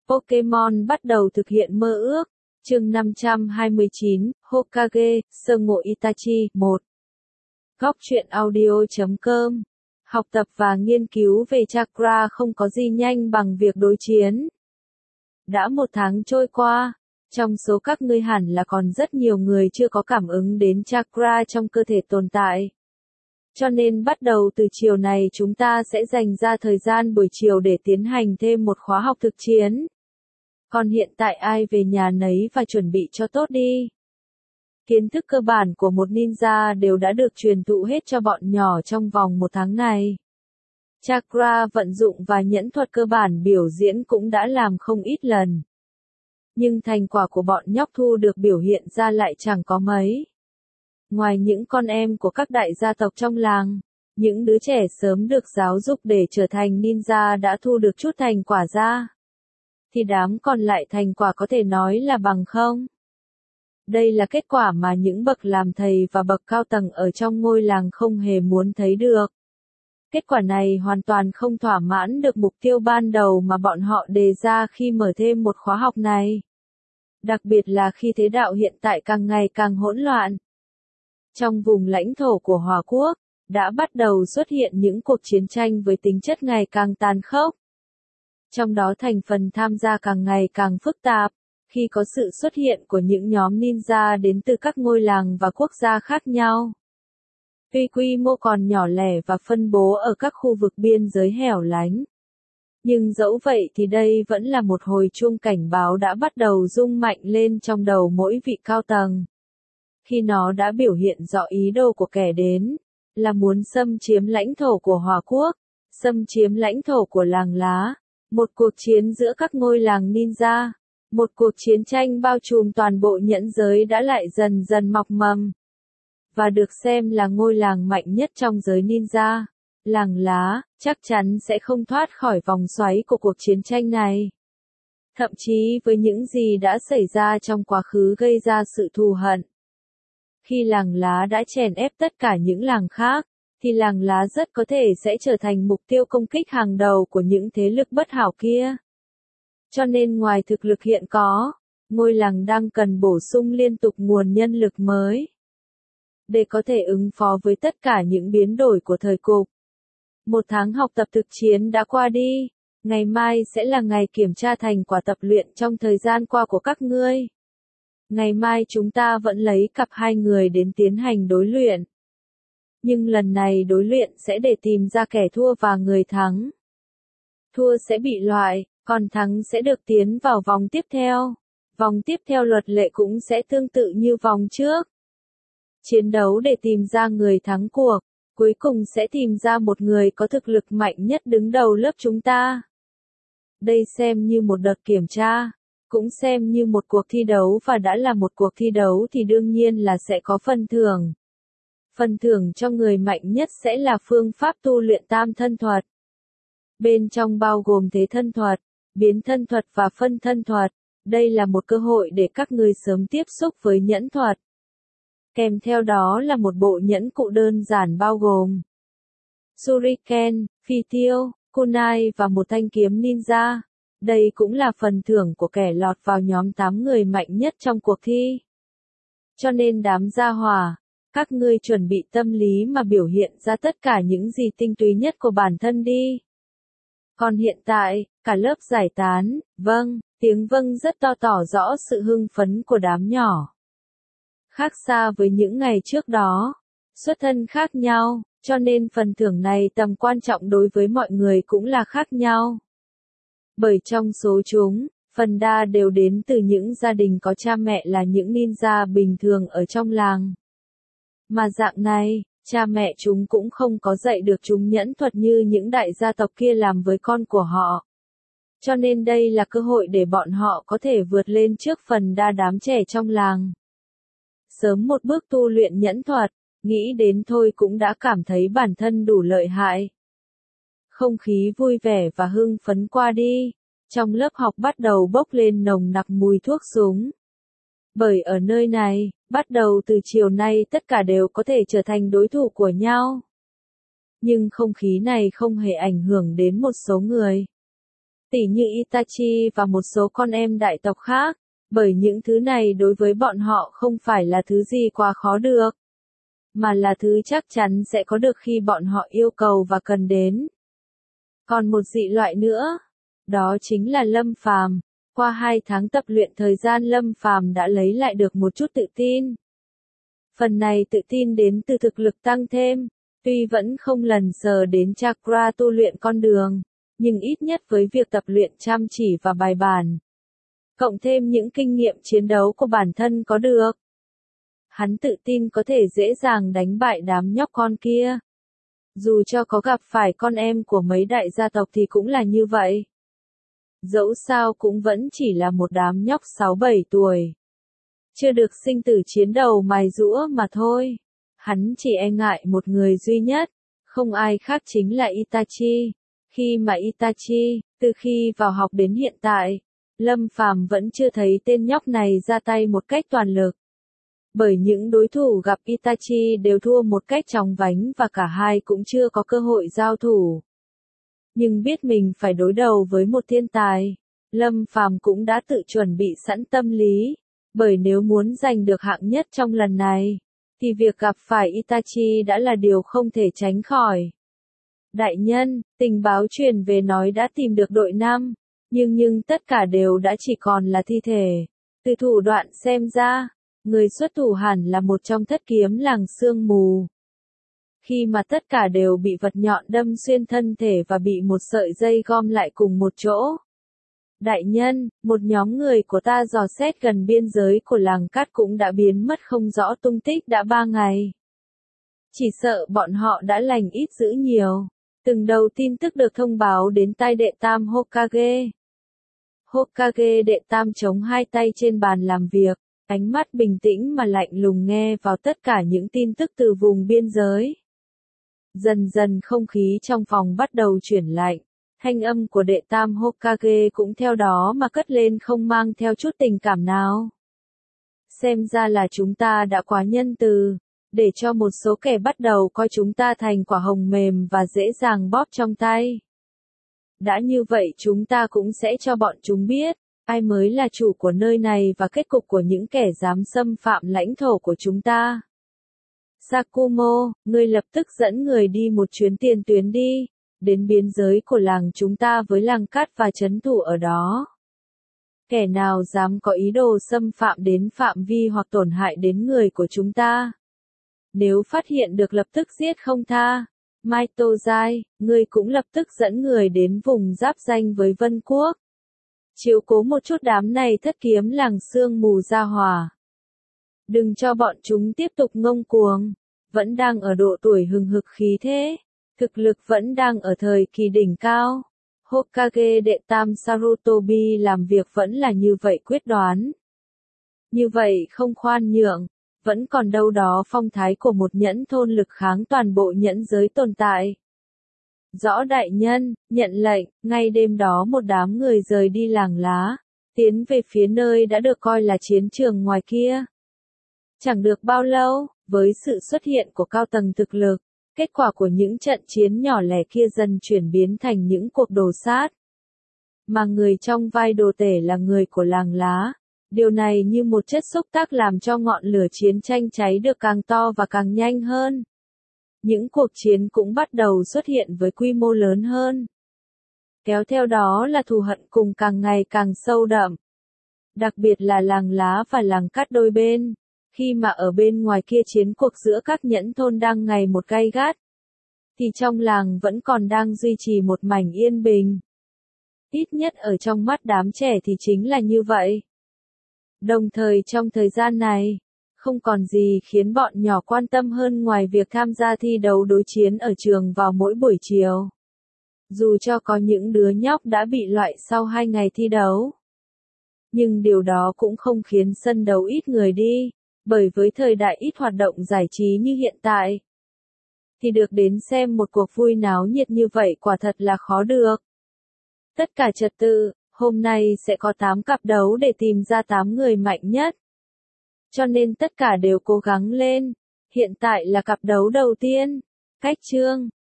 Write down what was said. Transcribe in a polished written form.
Pokemon bắt đầu thực hiện mơ ước. Chương 529, Hokage, Sơ ngộ Itachi, 1. Góc truyện audio.com. Học tập và nghiên cứu về chakra không có gì nhanh bằng việc đối chiến. Đã một tháng trôi qua, trong số các ngươi hẳn là còn rất nhiều người chưa có cảm ứng đến chakra trong cơ thể tồn tại. Cho nên bắt đầu từ chiều này chúng ta sẽ dành ra thời gian buổi chiều để tiến hành thêm một khóa học thực chiến. Còn hiện tại ai về nhà nấy và chuẩn bị cho tốt đi. Kiến thức cơ bản của một ninja đều đã được truyền thụ hết cho bọn nhỏ trong vòng một tháng này. Chakra vận dụng và nhẫn thuật cơ bản biểu diễn cũng đã làm không ít lần. Nhưng thành quả của bọn nhóc thu được biểu hiện ra lại chẳng có mấy. Ngoài những con em của các đại gia tộc trong làng, những đứa trẻ sớm được giáo dục để trở thành ninja đã thu được chút thành quả ra, thì đám còn lại thành quả có thể nói là bằng không. Đây là kết quả mà những bậc làm thầy và bậc cao tầng ở trong ngôi làng không hề muốn thấy được. Kết quả này hoàn toàn không thỏa mãn được mục tiêu ban đầu mà bọn họ đề ra khi mở thêm một khóa học này. Đặc biệt là khi thế đạo hiện tại càng ngày càng hỗn loạn. Trong vùng lãnh thổ của Hỏa Quốc, đã bắt đầu xuất hiện những cuộc chiến tranh với tính chất ngày càng tàn khốc. Trong đó thành phần tham gia càng ngày càng phức tạp, khi có sự xuất hiện của những nhóm ninja đến từ các ngôi làng và quốc gia khác nhau. Tuy quy mô còn nhỏ lẻ và phân bố ở các khu vực biên giới hẻo lánh. Nhưng dẫu vậy thì đây vẫn là một hồi chuông cảnh báo đã bắt đầu rung mạnh lên trong đầu mỗi vị cao tầng. Khi nó đã biểu hiện rõ ý đồ của kẻ đến, là muốn xâm chiếm lãnh thổ của Hỏa Quốc, xâm chiếm lãnh thổ của làng lá, một cuộc chiến giữa các ngôi làng ninja, một cuộc chiến tranh bao trùm toàn bộ nhẫn giới đã lại dần dần mọc mầm. Và được xem là ngôi làng mạnh nhất trong giới ninja, làng lá, chắc chắn sẽ không thoát khỏi vòng xoáy của cuộc chiến tranh này. Thậm chí với những gì đã xảy ra trong quá khứ gây ra sự thù hận. Khi làng lá đã chèn ép tất cả những làng khác, thì làng lá rất có thể sẽ trở thành mục tiêu công kích hàng đầu của những thế lực bất hảo kia. Cho nên ngoài thực lực hiện có, ngôi làng đang cần bổ sung liên tục nguồn nhân lực mới. Để có thể ứng phó với tất cả những biến đổi của thời cục. Một tháng học tập thực chiến đã qua đi, ngày mai sẽ là ngày kiểm tra thành quả tập luyện trong thời gian qua của các ngươi. Ngày mai chúng ta vẫn lấy cặp 2 người đến tiến hành đối luyện. Nhưng lần này đối luyện sẽ để tìm ra kẻ thua và người thắng. Thua sẽ bị loại, còn thắng sẽ được tiến vào vòng tiếp theo. Vòng tiếp theo luật lệ cũng sẽ tương tự như vòng trước. Chiến đấu để tìm ra người thắng cuộc, cuối cùng sẽ tìm ra một người có thực lực mạnh nhất đứng đầu lớp chúng ta. Đây xem như một đợt kiểm tra, cũng xem như một cuộc thi đấu và đã là một cuộc thi đấu thì đương nhiên là sẽ có phần thưởng. Phần thưởng cho người mạnh nhất sẽ là phương pháp tu luyện tam thân thuật. Bên trong bao gồm thế thân thuật, biến thân thuật và phân thân thuật. Đây là một cơ hội để các ngươi sớm tiếp xúc với nhẫn thuật. Kèm theo đó là một bộ nhẫn cụ đơn giản bao gồm Shuriken, phi tiêu, kunai và một thanh kiếm ninja. Đây cũng là phần thưởng của kẻ lọt vào nhóm 8 người mạnh nhất trong cuộc thi. Cho nên đám gia hỏa, các ngươi chuẩn bị tâm lý mà biểu hiện ra tất cả những gì tinh túy nhất của bản thân đi. Còn hiện tại, cả lớp giải tán, vâng, tiếng vâng rất to tỏ rõ sự hưng phấn của đám nhỏ. Khác xa với những ngày trước đó, xuất thân khác nhau, cho nên phần thưởng này tầm quan trọng đối với mọi người cũng là khác nhau. Bởi trong số chúng, phần đa đều đến từ những gia đình có cha mẹ là những ninja bình thường ở trong làng. Mà dạng này, cha mẹ chúng cũng không có dạy được chúng nhẫn thuật như những đại gia tộc kia làm với con của họ. Cho nên đây là cơ hội để bọn họ có thể vượt lên trước phần đa đám trẻ trong làng. Sớm một bước tu luyện nhẫn thuật, nghĩ đến thôi cũng đã cảm thấy bản thân đủ lợi hại. Không khí vui vẻ và hưng phấn qua đi, trong lớp học bắt đầu bốc lên nồng nặc mùi thuốc súng. Bởi ở nơi này, bắt đầu từ chiều nay tất cả đều có thể trở thành đối thủ của nhau. Nhưng không khí này không hề ảnh hưởng đến một số người. tỉ như Itachi và một số con em đại tộc khác, bởi những thứ này đối với bọn họ không phải là thứ gì quá khó được, mà là thứ chắc chắn sẽ có được khi bọn họ yêu cầu và cần đến. Còn một dị loại nữa, đó chính là Lâm Phàm. Qua 2 tháng tập luyện thời gian Lâm Phàm đã lấy lại được một chút tự tin. Phần này tự tin đến từ thực lực tăng thêm, tuy vẫn không lần sờ đến chakra tu luyện con đường, nhưng ít nhất với việc tập luyện chăm chỉ và bài bản, cộng thêm những kinh nghiệm chiến đấu của bản thân có được, hắn tự tin có thể dễ dàng đánh bại đám nhóc con kia. Dù cho có gặp phải con em của mấy đại gia tộc thì cũng là như vậy. Dẫu sao cũng vẫn chỉ là một đám nhóc 6-7 tuổi. Chưa được sinh tử chiến đầu mài giũa mà thôi. Hắn chỉ e ngại một người duy nhất, không ai khác chính là Itachi. Khi mà Itachi, từ khi vào học đến hiện tại, Lâm Phàm vẫn chưa thấy tên nhóc này ra tay một cách toàn lực. Bởi những đối thủ gặp Itachi đều thua một cách chóng vánh và cả hai cũng chưa có cơ hội giao thủ. Nhưng biết mình phải đối đầu với một thiên tài, Lâm Phàm cũng đã tự chuẩn bị sẵn tâm lý, bởi nếu muốn giành được hạng nhất trong lần này, thì việc gặp phải Itachi đã là điều không thể tránh khỏi. Đại nhân, tình báo truyền về nói đã tìm được đội 5, nhưng tất cả đều đã chỉ còn là thi thể. Từ thủ đoạn xem ra, người xuất thủ hẳn là một trong thất kiếm làng sương mù. Khi mà tất cả đều bị vật nhọn đâm xuyên thân thể và bị một sợi dây gom lại cùng một chỗ. Đại nhân, một nhóm người của ta dò xét gần biên giới của làng cát cũng đã biến mất không rõ tung tích đã 3 ngày. Chỉ sợ bọn họ đã lành ít dữ nhiều. Từng đầu tin tức được thông báo đến tai đệ tam Hokage. Hokage đệ tam chống hai tay trên bàn làm việc, ánh mắt bình tĩnh mà lạnh lùng nghe vào tất cả những tin tức từ vùng biên giới. Dần dần không khí trong phòng bắt đầu chuyển lạnh, thanh âm của đệ tam Hokage cũng theo đó mà cất lên không mang theo chút tình cảm nào. Xem ra là chúng ta đã quá nhân từ, để cho một số kẻ bắt đầu coi chúng ta thành quả hồng mềm và dễ dàng bóp trong tay. Đã như vậy chúng ta cũng sẽ cho bọn chúng biết, ai mới là chủ của nơi này và kết cục của những kẻ dám xâm phạm lãnh thổ của chúng ta. Sakumo, ngươi lập tức dẫn người đi một chuyến tiền tuyến đi, đến biên giới của làng chúng ta với làng cát và trấn thủ ở đó. Kẻ nào dám có ý đồ xâm phạm đến phạm vi hoặc tổn hại đến người của chúng ta, nếu phát hiện được lập tức giết không tha. Mai Tô Giai, ngươi cũng lập tức dẫn người đến vùng giáp ranh với Vân Quốc. Chiếu cố một chút đám này thất kiếm làng sương mù ra hỏa. Đừng cho bọn chúng tiếp tục ngông cuồng, vẫn đang ở độ tuổi hừng hực khí thế, thực lực vẫn đang ở thời kỳ đỉnh cao. Hokage đệ tam Sarutobi làm việc vẫn là như vậy quyết đoán. Như vậy không khoan nhượng, vẫn còn đâu đó phong thái của một nhẫn thôn lực kháng toàn bộ nhẫn giới tồn tại. Rõ đại nhân, nhận lệnh, ngay đêm đó một đám người rời đi làng lá, tiến về phía nơi đã được coi là chiến trường ngoài kia. Chẳng được bao lâu, với sự xuất hiện của cao tầng thực lực, kết quả của những trận chiến nhỏ lẻ kia dần chuyển biến thành những cuộc đồ sát. Mà người trong vai đồ tể là người của làng lá. Điều này như một chất xúc tác làm cho ngọn lửa chiến tranh cháy được càng to và càng nhanh hơn. Những cuộc chiến cũng bắt đầu xuất hiện với quy mô lớn hơn. Kéo theo đó là thù hận cùng càng ngày càng sâu đậm. Đặc biệt là làng lá và làng cát đôi bên. Khi mà ở bên ngoài kia chiến cuộc giữa các nhẫn thôn đang ngày một gay gắt, thì trong làng vẫn còn đang duy trì một mảnh yên bình. Ít nhất ở trong mắt đám trẻ thì chính là như vậy. Đồng thời trong thời gian này, không còn gì khiến bọn nhỏ quan tâm hơn ngoài việc tham gia thi đấu đối chiến ở trường vào mỗi buổi chiều. Dù cho có những đứa nhóc đã bị loại sau 2 ngày thi đấu. Nhưng điều đó cũng không khiến sân đấu ít người đi, bởi với thời đại ít hoạt động giải trí như hiện tại, thì được đến xem một cuộc vui náo nhiệt như vậy quả thật là khó được. Tất cả trật tự, hôm nay sẽ có 8 cặp đấu để tìm ra 8 người mạnh nhất. Cho nên tất cả đều cố gắng lên. Hiện tại là cặp đấu đầu tiên. Cách chương